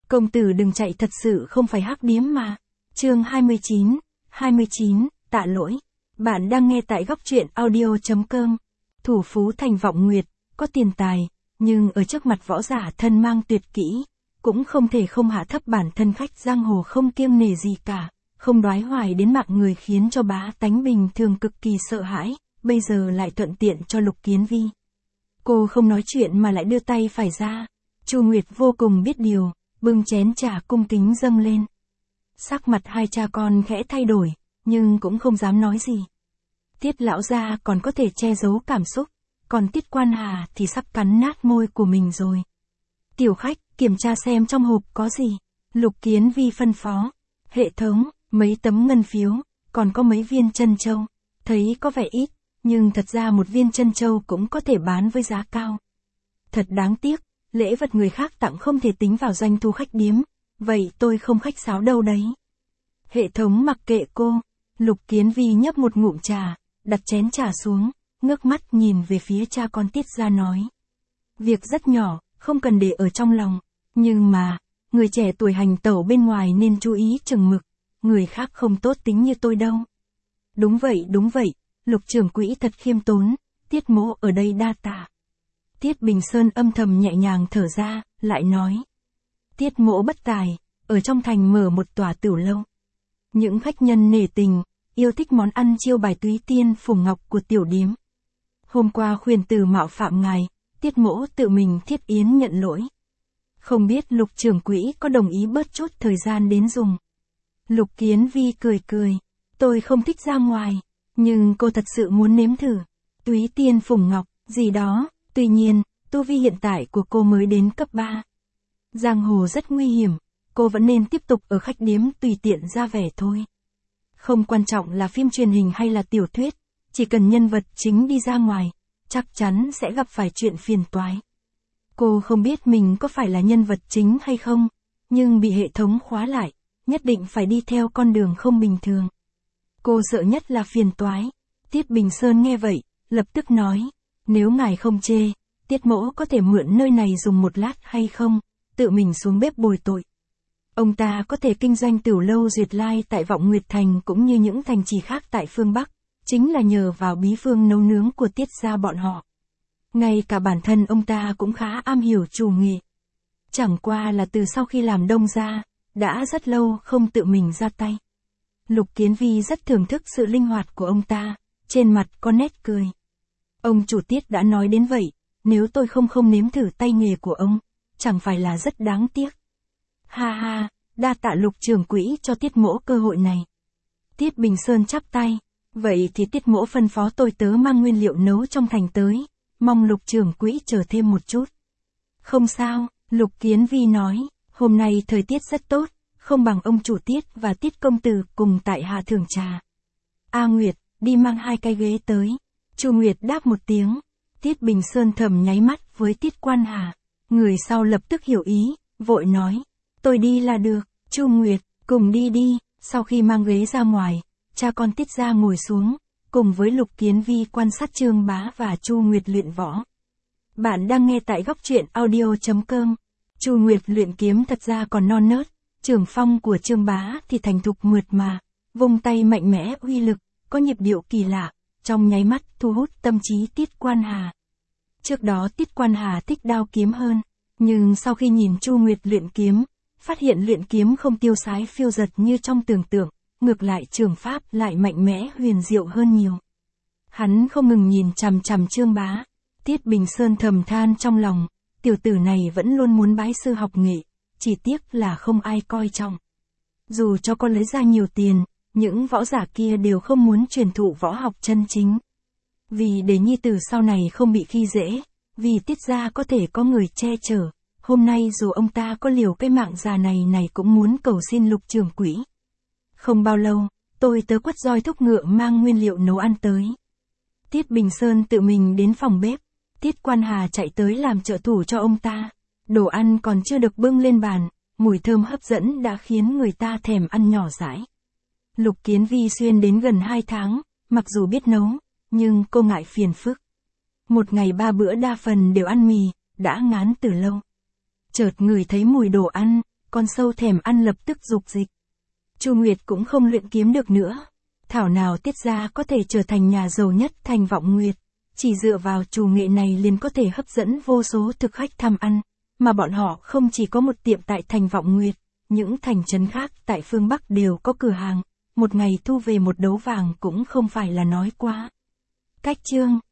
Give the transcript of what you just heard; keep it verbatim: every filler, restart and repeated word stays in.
Công tử đừng chạy, thật sự không phải hắc điếm mà. Chương hai mươi chín, hai mươi chín, tạ lỗi. Bạn đang nghe tại góc truyện audio chấm com. Thủ phú thành vọng nguyệt, có tiền tài, nhưng ở trước mặt võ giả thân mang tuyệt kỹ, cũng không thể không hạ thấp bản thân khách giang hồ không kiêng nể gì cả, không đoái hoài đến mạng người khiến cho bá tánh bình thường cực kỳ sợ hãi, bây giờ lại thuận tiện cho Lục Kiến Vi. Cô không nói chuyện mà lại đưa tay phải ra. Chu Nguyệt vô cùng biết điều, bưng chén trà cung kính dâng lên. Sắc mặt hai cha con khẽ thay đổi, nhưng cũng không dám nói gì. Tiết lão gia còn có thể che giấu cảm xúc, còn Tiết Quan Hà thì sắp cắn nát môi của mình rồi. Tiểu khách, kiểm tra xem trong hộp có gì. Lục Kiến Vi phân phó. Hệ thống, mấy tấm ngân phiếu, còn có mấy viên chân châu. Thấy có vẻ ít, nhưng thật ra một viên chân châu cũng có thể bán với giá cao. Thật đáng tiếc, lễ vật người khác tặng không thể tính vào doanh thu khách điếm, vậy tôi không khách sáo đâu đấy. Hệ thống mặc kệ cô. Lục Kiến Vi nhấp một ngụm trà, đặt chén trà xuống, ngước mắt nhìn về phía cha con Tiết gia nói. Việc rất nhỏ, không cần để ở trong lòng, nhưng mà, người trẻ tuổi hành tẩu bên ngoài nên chú ý chừng mực, người khác không tốt tính như tôi đâu. Đúng vậy, đúng vậy, Lục trưởng quỹ thật khiêm tốn, Tiết mỗ ở đây đa tạ. Tiết Bình Sơn âm thầm nhẹ nhàng thở ra, lại nói. Tiết mỗ bất tài, ở trong thành mở một tòa tửu lâu. Những khách nhân nể tình, yêu thích món ăn chiêu bài túy tiên phùng ngọc của tiểu điếm. Hôm qua khuyên từ mạo phạm ngài, Tiết mỗ tự mình thiết yến nhận lỗi. Không biết Lục trưởng quỹ có đồng ý bớt chút thời gian đến dùng. Lục Kiến Vi cười cười, tôi không thích ra ngoài, nhưng cô thật sự muốn nếm thử. Túy tiên phùng ngọc, gì đó, tuy nhiên, tu vi hiện tại của cô mới đến cấp ba. Giang hồ rất nguy hiểm, cô vẫn nên tiếp tục ở khách điếm tùy tiện ra vẻ thôi. Không quan trọng là phim truyền hình hay là tiểu thuyết, chỉ cần nhân vật chính đi ra ngoài, chắc chắn sẽ gặp phải chuyện phiền toái. Cô không biết mình có phải là nhân vật chính hay không, nhưng bị hệ thống khóa lại, nhất định phải đi theo con đường không bình thường. Cô sợ nhất là phiền toái. Tiết Bình Sơn nghe vậy, lập tức nói, nếu ngài không chê, Tiết mỗ có thể mượn nơi này dùng một lát hay không, tự mình xuống bếp bồi tội. Ông ta có thể kinh doanh tửu lâu Duyệt Lai tại Vọng Nguyệt Thành cũng như những thành trì khác tại phương Bắc, chính là nhờ vào bí phương nấu nướng của Tiết gia bọn họ. Ngay cả bản thân ông ta cũng khá am hiểu chủ nghệ. Chẳng qua là từ sau khi làm đông gia, đã rất lâu không tự mình ra tay. Lục Kiến Vi rất thưởng thức sự linh hoạt của ông ta, trên mặt có nét cười. Ông chủ Tiết đã nói đến vậy, nếu tôi không không nếm thử tay nghề của ông, chẳng phải là rất đáng tiếc. Ha ha, đa tạ Lục trưởng quỹ cho Tiết mỗ cơ hội này. Tiết Bình Sơn chắp tay, vậy thì Tiết mỗ phân phó tôi tớ mang nguyên liệu nấu trong thành tới, mong Lục trưởng quỹ chờ thêm một chút. Không sao, Lục Kiến Vi nói, hôm nay thời tiết rất tốt, không bằng ông chủ Tiết và Tiết công tử cùng tại hạ thưởng trà. A Nguyệt, đi mang hai cái ghế tới. Chu Nguyệt đáp một tiếng. Tiết Bình Sơn thầm nháy mắt với Tiết Quan Hà. Người sau lập tức hiểu ý, vội nói. Tôi đi là được. Chu Nguyệt, cùng đi đi. Sau khi mang ghế ra ngoài, cha con Tiết gia ngồi xuống, cùng với Lục Kiến Vi quan sát Trương Bá và Chu Nguyệt luyện võ. Bạn đang nghe tại góc truyện audio chấm com. Chu Nguyệt luyện kiếm thật ra còn non nớt, trường phong của Trương Bá thì thành thục mượt mà, vung tay mạnh mẽ uy lực, có nhịp điệu kỳ lạ, trong nháy mắt thu hút tâm trí Tiết Quan Hà. Trước đó Tiết Quan Hà thích đao kiếm hơn, nhưng sau khi nhìn Chu Nguyệt luyện kiếm, phát hiện luyện kiếm không tiêu sái phiêu dật như trong tưởng tượng, ngược lại trường pháp lại mạnh mẽ huyền diệu hơn nhiều. Hắn không ngừng nhìn chằm chằm Trương Bá. Tiết Bình Sơn thầm than trong lòng, tiểu tử này vẫn luôn muốn bái sư học nghệ, chỉ tiếc là không ai coi trọng. Dù cho con lấy ra nhiều tiền, những võ giả kia đều không muốn truyền thụ võ học chân chính. Vì để nhi tử sau này không bị khi dễ, vì Tiết gia có thể có người che chở, hôm nay dù ông ta có liều cái mạng già này này cũng muốn cầu xin Lục trưởng quỹ. Không bao lâu, tôi tớ quất roi thúc ngựa mang nguyên liệu nấu ăn tới. Tiết Bình Sơn tự mình đến phòng bếp, Tiết Quan Hà chạy tới làm trợ thủ cho ông ta. Đồ ăn còn chưa được bưng lên bàn, mùi thơm hấp dẫn đã khiến người ta thèm ăn nhỏ dãi. Lục Kiến Vi xuyên đến gần hai tháng, mặc dù biết nấu, nhưng cô ngại phiền phức. Một ngày ba bữa đa phần đều ăn mì, đã ngán từ lâu. Chợt ngửi thấy mùi đồ ăn, con sâu thèm ăn lập tức dục dịch. Chu Nguyệt cũng không luyện kiếm được nữa. Thảo nào Tiết gia có thể trở thành nhà giàu nhất thành Vọng Nguyệt. Chỉ dựa vào chủ nghệ này liền có thể hấp dẫn vô số thực khách tham ăn. Mà bọn họ không chỉ có một tiệm tại thành Vọng Nguyệt, những thành trấn khác tại phương Bắc đều có cửa hàng. Một ngày thu về một đấu vàng cũng không phải là nói quá. Cách chương